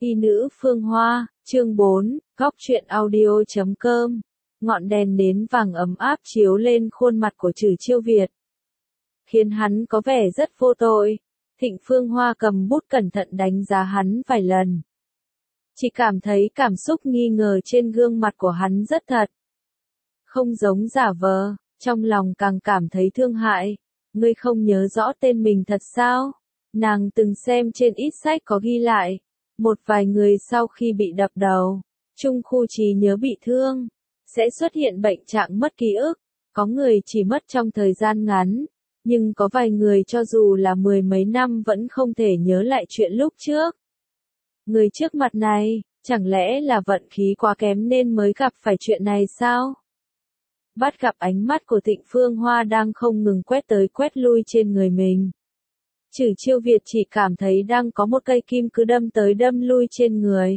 Y nữ Phương Hoa, chương 4, góc truyện audio.com. Ngọn đèn nến vàng ấm áp chiếu lên khuôn mặt của Trử Chiêu Việt, khiến hắn có vẻ rất vô tội. Thịnh Phương Hoa cầm bút cẩn thận đánh giá hắn vài lần. Chỉ cảm thấy cảm xúc nghi ngờ trên gương mặt của hắn rất thật. Không giống giả vờ, trong lòng càng cảm thấy thương hại. Ngươi không nhớ rõ tên mình thật sao? Nàng từng xem trên ít sách có ghi lại. Một vài người sau khi bị đập đầu, trung khu trí nhớ bị thương, sẽ xuất hiện bệnh trạng mất ký ức. Có người chỉ mất trong thời gian ngắn, nhưng có vài người cho dù là 10 mấy năm vẫn không thể nhớ lại chuyện lúc trước. Người trước mặt này, chẳng lẽ là vận khí quá kém nên mới gặp phải chuyện này sao? Bắt gặp ánh mắt của Thịnh Phương Hoa đang không ngừng quét tới quét lui trên người mình. Trử Chiêu Việt chỉ cảm thấy đang có một cây kim cứ đâm tới đâm lui trên người.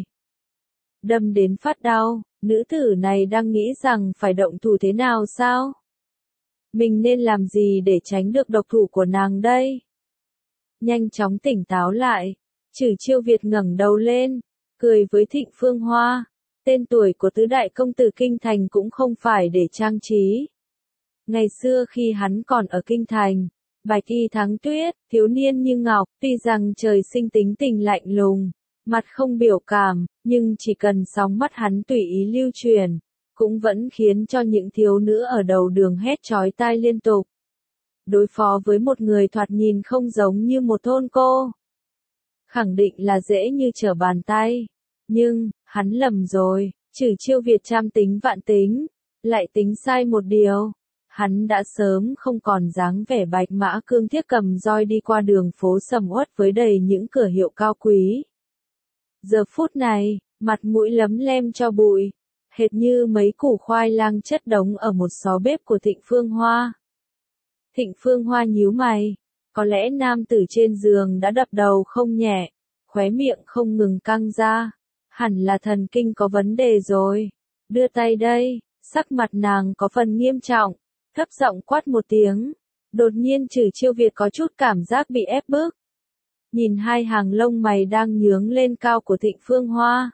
Đâm đến phát đau, nữ tử này đang nghĩ rằng phải động thủ thế nào sao? Mình nên làm gì để tránh được độc thủ của nàng đây? Nhanh chóng tỉnh táo lại, Trử Chiêu Việt ngẩng đầu lên, cười với Thịnh Phương Hoa. Tên tuổi của tứ đại công tử Kinh Thành cũng không phải để trang trí. Ngày xưa khi hắn còn ở Kinh Thành, Bạch Y Thắng Tuyết, thiếu niên như ngọc, tuy rằng trời sinh tính tình lạnh lùng, mặt không biểu cảm, nhưng chỉ cần sóng mắt hắn tùy ý lưu truyền, cũng vẫn khiến cho những thiếu nữ ở đầu đường hét chói tai liên tục. Đối phó với một người thoạt nhìn không giống như một thôn cô, khẳng định là dễ như trở bàn tay. Nhưng, hắn lầm rồi, Trử Chiêu Việt trăm tính vạn tính, lại tính sai một điều. Hắn đã sớm không còn dáng vẻ bạch mã cương thiết cầm roi đi qua đường phố sầm uất với đầy những cửa hiệu cao quý. Giờ phút này, mặt mũi lấm lem cho bụi, hệt như mấy củ khoai lang chất đống ở một xó bếp của Thịnh Phương Hoa. Thịnh Phương Hoa nhíu mày, có lẽ nam tử trên giường đã đập đầu không nhẹ, khóe miệng không ngừng căng ra. Hẳn là thần kinh có vấn đề rồi. Đưa tay đây, sắc mặt nàng có phần nghiêm trọng, thấp giọng quát một tiếng. Đột nhiên Trử Chiêu Việt có chút cảm giác bị ép bức. Nhìn hai hàng lông mày đang nhướng lên cao của Thịnh Phương Hoa.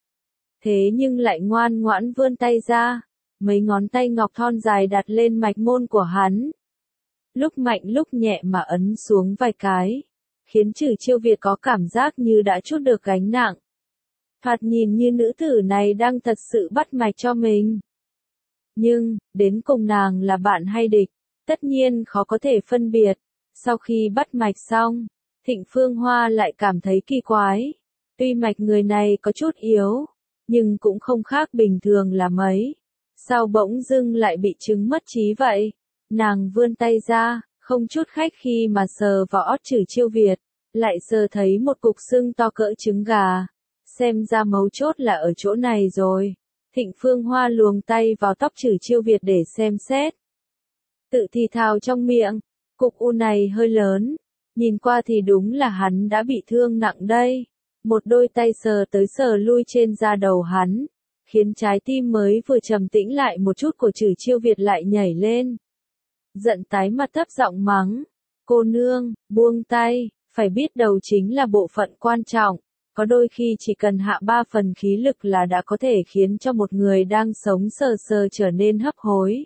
Thế nhưng lại ngoan ngoãn vươn tay ra, mấy ngón tay ngọc thon dài đặt lên mạch môn của hắn. Lúc mạnh lúc nhẹ mà ấn xuống vài cái, khiến Trử Chiêu Việt có cảm giác như đã trút được gánh nặng. Thoạt nhìn như nữ tử này đang thật sự bắt mạch cho mình. Nhưng, đến cùng nàng là bạn hay địch, tất nhiên khó có thể phân biệt. Sau khi bắt mạch xong, Thịnh Phương Hoa lại cảm thấy kỳ quái. Tuy mạch người này có chút yếu, nhưng cũng không khác bình thường là mấy. Sao bỗng dưng lại bị chứng mất trí vậy? Nàng vươn tay ra, không chút khách khi mà sờ vào ót Trử Chiêu Việt, lại sờ thấy một cục xương to cỡ trứng gà. Xem ra mấu chốt là ở chỗ này rồi. Thịnh Phương Hoa luồng tay vào tóc Trử Chiêu Việt để xem xét. Tự thì thào trong miệng, cục u này hơi lớn, nhìn qua thì đúng là hắn đã bị thương nặng đây. Một đôi tay sờ tới sờ lui trên da đầu hắn, khiến trái tim mới vừa trầm tĩnh lại một chút của Trử Chiêu Việt lại nhảy lên. Giận tái mặt thấp giọng mắng, cô nương, buông tay, phải biết đầu chính là bộ phận quan trọng. Có đôi khi chỉ cần hạ 3 phần khí lực là đã có thể khiến cho một người đang sống sờ sờ trở nên hấp hối.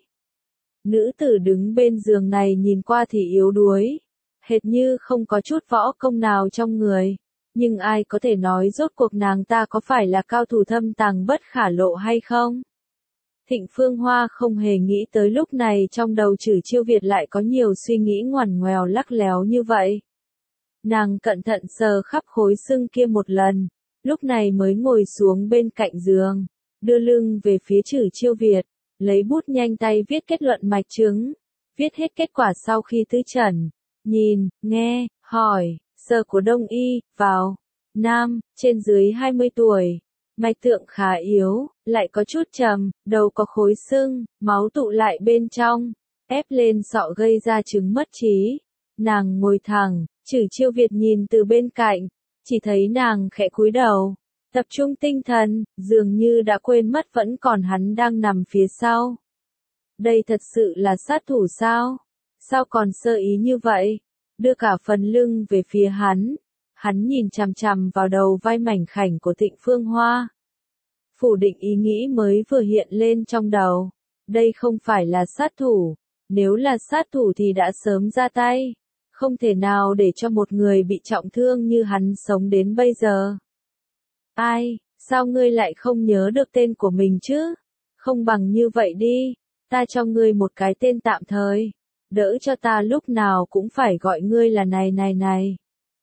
Nữ tử đứng bên giường này nhìn qua thì yếu đuối, hệt như không có chút võ công nào trong người. Nhưng ai có thể nói rốt cuộc nàng ta có phải là cao thủ thâm tàng bất khả lộ hay không? Thịnh Phương Hoa không hề nghĩ tới lúc này trong đầu Trử Chiêu Việt lại có nhiều suy nghĩ ngoằn ngoèo lắc léo như vậy. Nàng cẩn thận sờ khắp khối xương kia một lần, lúc này mới ngồi xuống bên cạnh giường, đưa lưng về phía Trử Chiêu Việt, lấy bút nhanh tay viết kết luận mạch chứng, viết hết kết quả sau khi tư trần, nhìn, nghe, hỏi, sơ của Đông y, vào, nam, trên dưới 20 tuổi, mạch tượng khá yếu, lại có chút trầm, đầu có khối sưng, máu tụ lại bên trong, ép lên sọ gây ra chứng mất trí. Nàng ngồi thẳng, Trử Chiêu Việt nhìn từ bên cạnh, chỉ thấy nàng khẽ cúi đầu, tập trung tinh thần, dường như đã quên mất vẫn còn hắn đang nằm phía sau. Đây thật sự là sát thủ sao? Sao còn sơ ý như vậy? Đưa cả phần lưng về phía hắn, Hắn nhìn chằm chằm vào đầu vai mảnh khảnh của Thịnh Phương Hoa. Phủ định ý nghĩ mới vừa hiện lên trong đầu. Đây không phải là sát thủ. Nếu là sát thủ thì đã sớm ra tay. Không thể nào để cho một người bị trọng thương như hắn sống đến bây giờ. Ai, sao ngươi lại không nhớ được tên của mình chứ? Không bằng như vậy đi, ta cho ngươi một cái tên tạm thời. Đỡ cho ta lúc nào cũng phải gọi ngươi là này.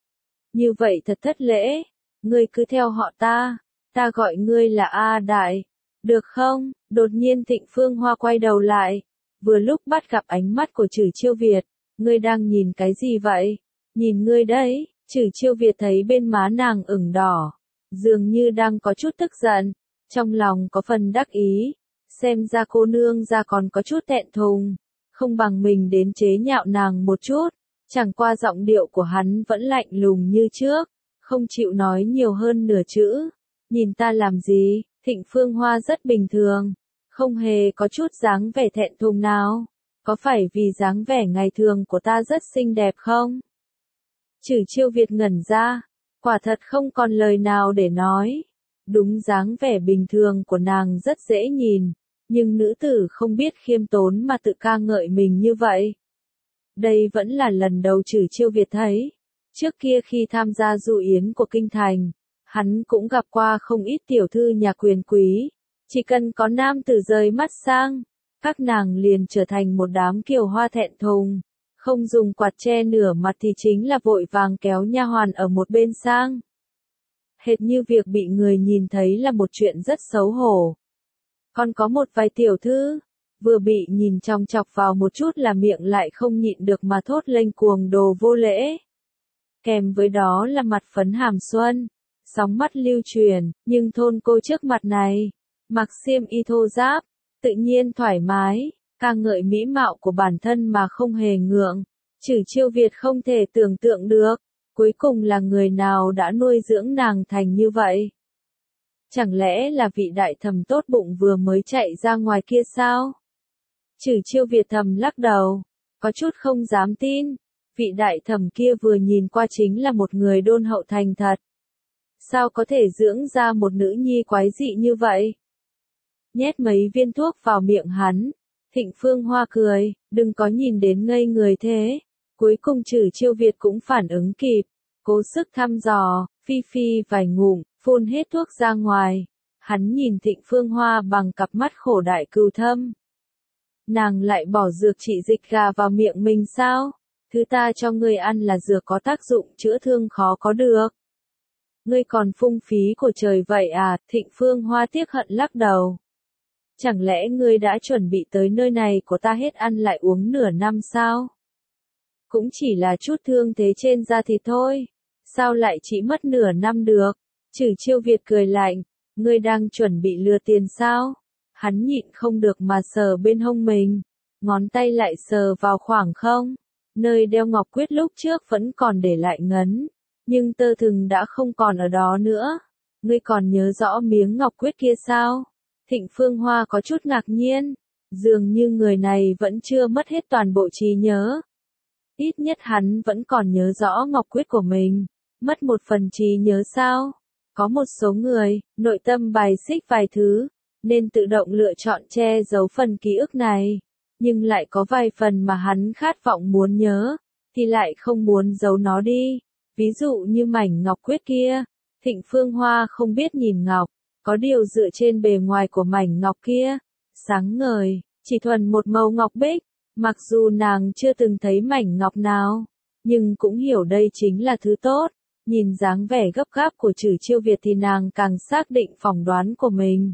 Như vậy thật thất lễ, ngươi cứ theo họ ta gọi ngươi là A Đại, được không? Đột nhiên Thịnh Phương Hoa quay đầu lại, vừa lúc bắt gặp ánh mắt của Trử Chiêu Việt, ngươi đang nhìn cái gì vậy? Nhìn ngươi đấy, Trử Chiêu Việt thấy bên má nàng ửng đỏ, dường như đang có chút tức giận, trong lòng có phần đắc ý, xem ra cô nương ra còn có chút thẹn thùng, không bằng mình đến chế nhạo nàng một chút. Chẳng qua giọng điệu của hắn vẫn lạnh lùng như trước, không chịu nói nhiều hơn nửa chữ. Nhìn ta làm gì? Thịnh Phương Hoa rất bình thường, không hề có chút dáng vẻ thẹn thùng nào. Có phải vì dáng vẻ ngày thường của ta rất xinh đẹp không? Trử Chiêu Việt ngẩn ra, quả thật không còn lời nào để nói. Đúng, dáng vẻ bình thường của nàng rất dễ nhìn, nhưng nữ tử không biết khiêm tốn mà tự ca ngợi mình như vậy. Đây vẫn là lần đầu Trử Chiêu Việt thấy. Trước kia khi tham gia du yến của kinh thành, hắn cũng gặp qua không ít tiểu thư nhà quyền quý. Chỉ cần có nam tử rời mắt sang, các nàng liền trở thành một đám kiều hoa thẹn thùng. Không dùng quạt che nửa mặt thì chính là vội vàng kéo nha hoàn ở một bên sang. Hệt như việc bị người nhìn thấy là một chuyện rất xấu hổ. Còn có một vài tiểu thư, vừa bị nhìn chòng chọc vào một chút là miệng lại không nhịn được mà thốt lên cuồng đồ vô lễ. Kèm với đó là mặt phấn hàm xuân, sóng mắt lưu truyền, nhưng thôn cô trước mặt này, mặc xiêm y thô ráp, tự nhiên thoải mái, ca ngợi mỹ mạo của bản thân mà không hề ngượng. Trử Chiêu Việt không thể tưởng tượng được, cuối cùng là người nào đã nuôi dưỡng nàng thành như vậy. Chẳng lẽ là vị đại thẩm tốt bụng vừa mới chạy ra ngoài kia sao? Trử Chiêu Việt thầm lắc đầu, có chút không dám tin, vị đại thẩm kia vừa nhìn qua chính là một người đôn hậu thành thật. Sao có thể dưỡng ra một nữ nhi quái dị như vậy? Nhét mấy viên thuốc vào miệng hắn, Thịnh Phương Hoa cười, đừng có nhìn đến ngây người thế. Cuối cùng Trử Chiêu Việt cũng phản ứng kịp, cố sức thăm dò, phi vài ngụm, phun hết thuốc ra ngoài. Hắn nhìn Thịnh Phương Hoa bằng cặp mắt khổ đại cừu thâm. Nàng lại bỏ dược trị dịch gà vào miệng mình sao? Thứ ta cho ngươi ăn là dược có tác dụng chữa thương khó có được. Ngươi còn phung phí của trời vậy à? Thịnh Phương Hoa tiếc hận lắc đầu. Chẳng lẽ ngươi đã chuẩn bị tới nơi này của ta hết ăn lại uống nửa năm sao? Cũng chỉ là chút thương thế trên da thịt thôi. Sao lại chỉ mất nửa năm được? Trử Chiêu Việt cười lạnh. Ngươi đang chuẩn bị lừa tiền sao? Hắn nhịn không được mà sờ bên hông mình. Ngón tay lại sờ vào khoảng không. Nơi đeo ngọc quyết lúc trước vẫn còn để lại ngấn. Nhưng tơ thừng đã không còn ở đó nữa. Ngươi còn nhớ rõ miếng ngọc quyết kia sao? Thịnh Phương Hoa có chút ngạc nhiên. Dường như người này vẫn chưa mất hết toàn bộ trí nhớ. Ít nhất hắn vẫn còn nhớ rõ ngọc quyết của mình. Mất một phần trí nhớ sao? Có một số người, nội tâm bài xích vài thứ, nên tự động lựa chọn che giấu phần ký ức này. Nhưng lại có vài phần mà hắn khát vọng muốn nhớ, thì lại không muốn giấu nó đi. Ví dụ như mảnh ngọc quyết kia, Thịnh Phương Hoa không biết nhìn ngọc, có điều dựa trên bề ngoài của mảnh ngọc kia, sáng ngời, chỉ thuần một màu ngọc bích, mặc dù nàng chưa từng thấy mảnh ngọc nào, nhưng cũng hiểu đây chính là thứ tốt. Nhìn dáng vẻ gấp gáp của Trử Chiêu Việt thì nàng càng xác định phỏng đoán của mình.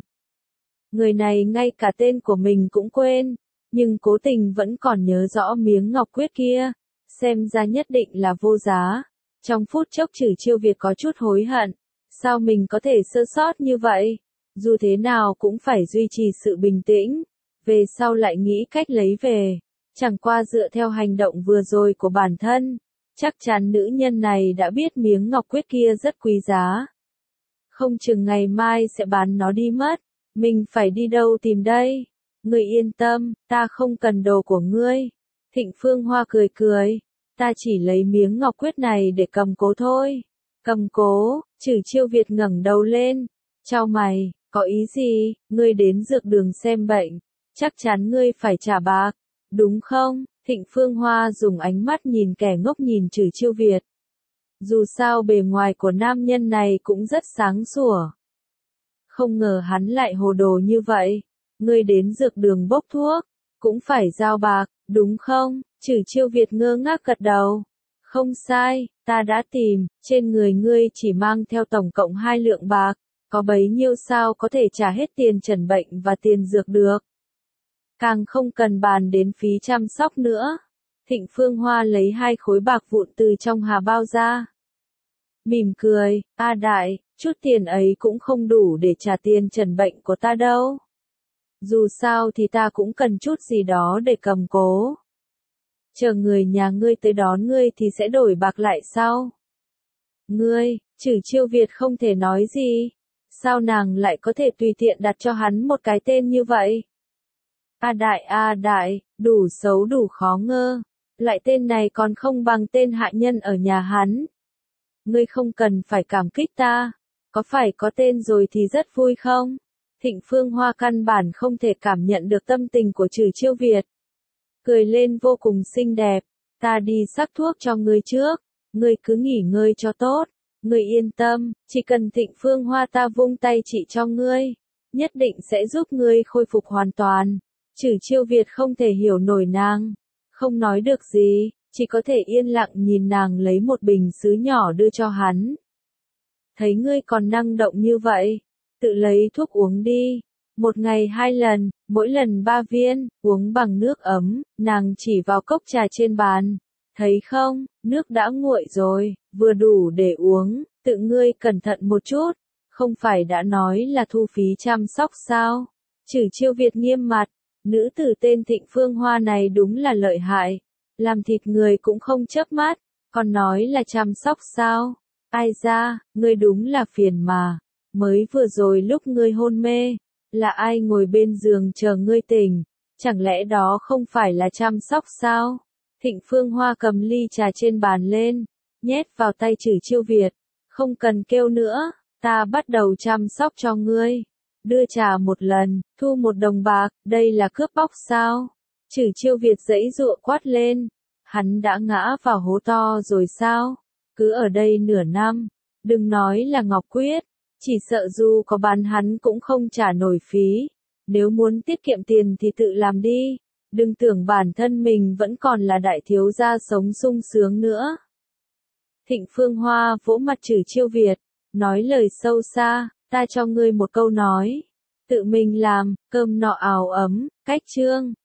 Người này ngay cả tên của mình cũng quên, nhưng cố tình vẫn còn nhớ rõ miếng ngọc quyết kia, xem ra nhất định là vô giá. Trong phút chốc Trử Chiêu Việt có chút hối hận, sao mình có thể sơ sót như vậy? Dù thế nào cũng phải duy trì sự bình tĩnh, về sau lại nghĩ cách lấy về. Chẳng qua dựa theo hành động vừa rồi của bản thân, chắc chắn nữ nhân này đã biết miếng ngọc quyết kia rất quý giá. Không chừng ngày mai sẽ bán nó đi mất, mình phải đi đâu tìm đây? Ngươi yên tâm, ta không cần đồ của ngươi. Thịnh Phương Hoa cười cười, ta chỉ lấy miếng ngọc quyết này để cầm cố thôi. Cầm cố, Trử Chiêu Việt ngẩng đầu lên, chau mày, có ý gì, ngươi đến dược đường xem bệnh, chắc chắn ngươi phải trả bạc, đúng không? Thịnh Phương Hoa dùng ánh mắt nhìn kẻ ngốc nhìn Trử Chiêu Việt. Dù sao bề ngoài của nam nhân này cũng rất sáng sủa. Không ngờ hắn lại hồ đồ như vậy. Ngươi đến dược đường bốc thuốc, cũng phải giao bạc, đúng không? Trử Chiêu Việt ngơ ngác gật đầu. Không sai, ta đã tìm, trên người ngươi chỉ mang theo tổng cộng 2 lượng bạc, có bấy nhiêu sao có thể trả hết tiền chẩn bệnh và tiền dược được. Càng không cần bàn đến phí chăm sóc nữa. Thịnh Phương Hoa lấy 2 khối bạc vụn từ trong hà bao ra. Mỉm cười, A đại, chút tiền ấy cũng không đủ để trả tiền chẩn bệnh của ta đâu. Dù sao thì ta cũng cần chút gì đó để cầm cố. Chờ người nhà ngươi tới đón ngươi thì sẽ đổi bạc lại sau. Ngươi, Trử Chiêu Việt không thể nói gì. Sao nàng lại có thể tùy tiện đặt cho hắn một cái tên như vậy? A đại, đủ xấu đủ khó ngơ. Lại tên này còn không bằng tên hạ nhân ở nhà hắn. Ngươi không cần phải cảm kích ta. Có phải có tên rồi thì rất vui không? Thịnh Phương Hoa căn bản không thể cảm nhận được tâm tình của Trử Chiêu Việt. Cười lên vô cùng xinh đẹp. Ta đi sắc thuốc cho ngươi trước. Ngươi cứ nghỉ ngơi cho tốt. Ngươi yên tâm, chỉ cần Thịnh Phương Hoa ta vung tay trị cho ngươi. Nhất định sẽ giúp ngươi khôi phục hoàn toàn. Trử Chiêu Việt không thể hiểu nổi nàng. Không nói được gì, chỉ có thể yên lặng nhìn nàng lấy một bình sứ nhỏ đưa cho hắn. Thấy ngươi còn năng động như vậy, tự lấy thuốc uống đi. 1 ngày 2 lần, mỗi lần 3 viên, uống bằng nước ấm, nàng chỉ vào cốc trà trên bàn. Thấy không, nước đã nguội rồi, vừa đủ để uống, tự ngươi cẩn thận một chút. Không phải đã nói là thu phí chăm sóc sao? Trử Chiêu Việt nghiêm mặt, nữ tử tên Thịnh Phương Hoa này đúng là lợi hại. Làm thịt người cũng không chớp mắt, còn nói là chăm sóc sao? Ai ra, ngươi đúng là phiền mà. Mới vừa rồi lúc ngươi hôn mê, là ai ngồi bên giường chờ ngươi tỉnh? Chẳng lẽ đó không phải là chăm sóc sao? Thịnh Phương Hoa cầm ly trà trên bàn lên, nhét vào tay Trử Chiêu Việt. Không cần kêu nữa, ta bắt đầu chăm sóc cho ngươi. Đưa trà một lần, thu 1 đồng bạc, đây là cướp bóc sao? Trử Chiêu Việt giãy giụa quát lên. Hắn đã ngã vào hố to rồi sao? Cứ ở đây nửa năm, đừng nói là Ngọc Quyết, chỉ sợ dù có bán hắn cũng không trả nổi phí. Nếu muốn tiết kiệm tiền thì tự làm đi, đừng tưởng bản thân mình vẫn còn là đại thiếu gia sống sung sướng nữa. Thịnh Phương Hoa vỗ mặt Trử Chiêu Việt, nói lời sâu xa, ta cho ngươi một câu nói. Tự mình làm, cơm nọ áo ấm, cách chương.